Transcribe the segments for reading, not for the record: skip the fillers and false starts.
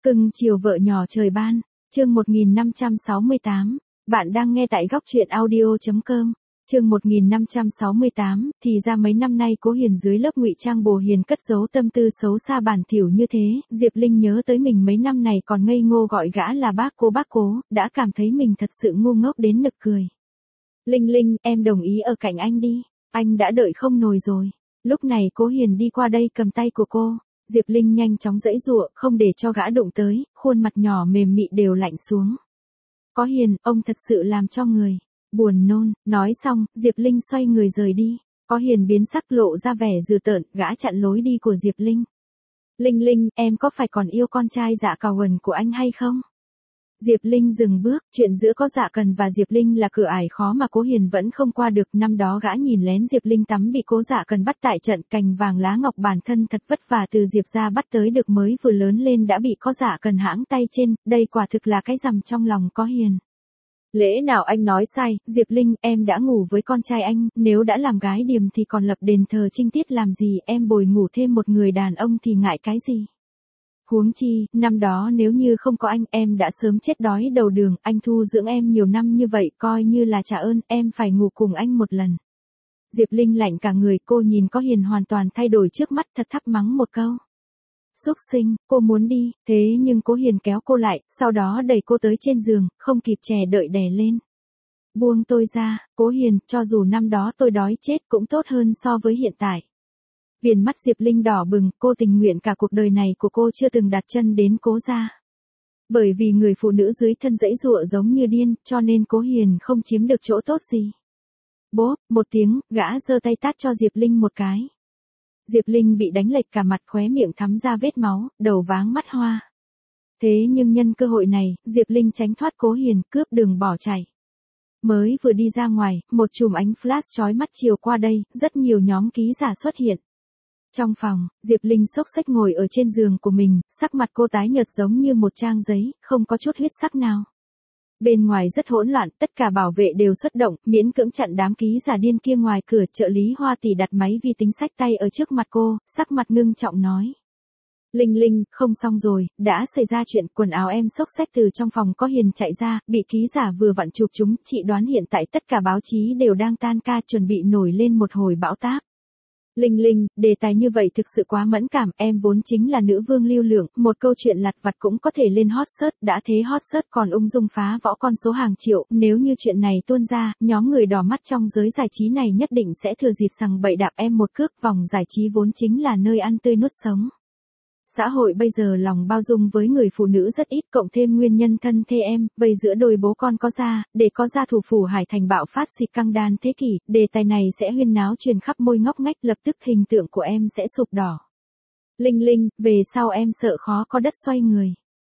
Cưng chiều vợ nhỏ trời ban, chương 1568, bạn đang nghe tại góc truyện audio.com. Chương 1568, thì ra mấy năm nay Cố Hiền dưới lớp ngụy trang bồ hiền cất giấu tâm tư xấu xa bản thỉu như thế, Diệp Linh nhớ tới mình mấy năm này còn ngây ngô gọi gã là bác cố, đã cảm thấy mình thật sự ngu ngốc đến nực cười. Linh Linh, em đồng ý ở cạnh anh đi, anh đã đợi không nổi rồi. Lúc này Cố Hiền đi qua đây cầm tay của cô. Diệp Linh nhanh chóng giãy giụa, không để cho gã đụng tới, khuôn mặt nhỏ mềm mị đều lạnh xuống. Có Hiền, ông thật sự làm cho người buồn nôn. Nói xong, Diệp Linh xoay người rời đi. Có Hiền biến sắc lộ ra vẻ dữ tợn, gã chặn lối đi của Diệp Linh. Linh Linh, em có phải còn yêu con trai Dạ Cào Hần của anh hay không? Diệp Linh dừng bước, chuyện giữa có Dạ Cần và Diệp Linh là cửa ải khó mà Cố Hiền vẫn không qua được. Năm đó gã nhìn lén Diệp Linh tắm bị Cố Dạ Cần bắt tại trận, cành vàng lá ngọc bản thân thật vất vả từ Diệp gia bắt tới được mới vừa lớn lên đã bị Có Dạ Cần hãng tay trên, đây quả thực là cái rằm trong lòng Có Hiền. Lẽ nào anh nói sai, Diệp Linh, em đã ngủ với con trai anh, nếu đã làm gái điềm thì còn lập đền thờ trinh tiết làm gì, em bồi ngủ thêm một người đàn ông thì ngại cái gì. Huống chi, năm đó nếu như không có anh em đã sớm chết đói đầu đường, anh thu dưỡng em nhiều năm như vậy coi như là trả ơn, em phải ngủ cùng anh một lần. Diệp Linh lạnh cả người, cô nhìn Có Hiền hoàn toàn thay đổi trước mắt, thật thắc mắng một câu. Súc sinh, cô muốn đi, thế nhưng Cố Hiền kéo cô lại, sau đó đẩy cô tới trên giường, không kịp chờ đợi đè lên. Buông tôi ra, Cố Hiền, cho dù năm đó tôi đói chết cũng tốt hơn so với hiện tại. Viền mắt Diệp Linh đỏ bừng, cô tình nguyện cả cuộc đời này của cô chưa từng đặt chân đến Cố gia. Bởi vì người phụ nữ dưới thân giãy giụa giống như điên, cho nên Cố Hiền không chiếm được chỗ tốt gì. Bốp, một tiếng, gã giơ tay tát cho Diệp Linh một cái. Diệp Linh bị đánh lệch cả mặt, khóe miệng thắm ra vết máu, đầu váng mắt hoa. Thế nhưng nhân cơ hội này, Diệp Linh tránh thoát Cố Hiền, cướp đường bỏ chạy. Mới vừa đi ra ngoài, một chùm ánh flash chói mắt chiều qua đây, rất nhiều nhóm ký giả xuất hiện. Trong phòng, Diệp Linh xốc xách ngồi ở trên giường của mình, sắc mặt cô tái nhợt giống như một trang giấy, không có chút huyết sắc nào. Bên ngoài rất hỗn loạn, tất cả bảo vệ đều xuất động, miễn cưỡng chặn đám ký giả điên kia ngoài cửa. Trợ lý Hoa Tỷ đặt máy vi tính xách tay ở trước mặt cô, sắc mặt ngưng trọng nói. Linh Linh, không xong rồi, đã xảy ra chuyện, quần áo em xốc xách từ trong phòng Có Hiền chạy ra, bị ký giả vừa vặn chụp chúng, chị đoán hiện tại tất cả báo chí đều đang tan ca chuẩn bị nổi lên một hồi bão táp. Linh Linh, đề tài như vậy thực sự quá mẫn cảm, em vốn chính là nữ vương lưu lượng, một câu chuyện lặt vặt cũng có thể lên hot search, đã thế hot search còn ung dung phá võ con số hàng triệu, nếu như chuyện này tuôn ra, nhóm người đỏ mắt trong giới giải trí này nhất định sẽ thừa dịp sằng bậy đạp em một cước. Vòng giải trí vốn chính là nơi ăn tươi nuốt sống. Xã hội bây giờ lòng bao dung với người phụ nữ rất ít, cộng thêm nguyên nhân thân thê em, vây giữa đôi bố con có gia, để có gia thủ phủ Hải Thành bạo phát xịt căng đan thế kỷ, đề tài này sẽ huyên náo truyền khắp môi ngóc ngách, lập tức hình tượng của em sẽ sụp đỏ. Linh Linh, về sau em sợ khó có đất xoay người.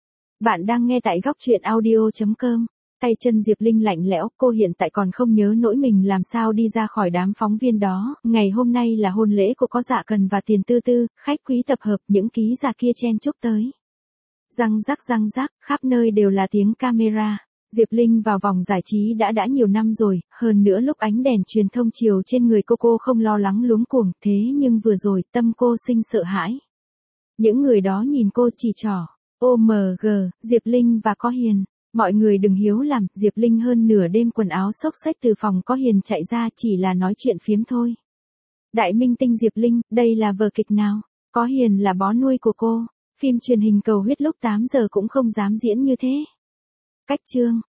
Bạn đang nghe tại góc truyện audio.com. Tay chân Diệp Linh lạnh lẽo, cô hiện tại còn không nhớ nỗi mình làm sao đi ra khỏi đám phóng viên đó. Ngày hôm nay là hôn lễ của Có Dạ Cần và Tiền Tư Tư, khách quý tập hợp, những ký giả kia chen chúc tới. Răng rắc, khắp nơi đều là tiếng camera. Diệp Linh vào vòng giải trí đã nhiều năm rồi, hơn nữa lúc ánh đèn truyền thông chiều trên người cô không lo lắng luống cuồng, thế nhưng vừa rồi tâm cô sinh sợ hãi. Những người đó nhìn cô chỉ trỏ, OMG, Diệp Linh và Có Hiền. Mọi người đừng hiếu làm, Diệp Linh hơn nửa đêm quần áo xốc xách từ phòng Có Hiền chạy ra chỉ là nói chuyện phiếm thôi. Đại minh tinh Diệp Linh, đây là vở kịch nào? Có Hiền là bó nuôi của cô, phim truyền hình cầu huyết lúc 8 giờ cũng không dám diễn như thế. Cách chương.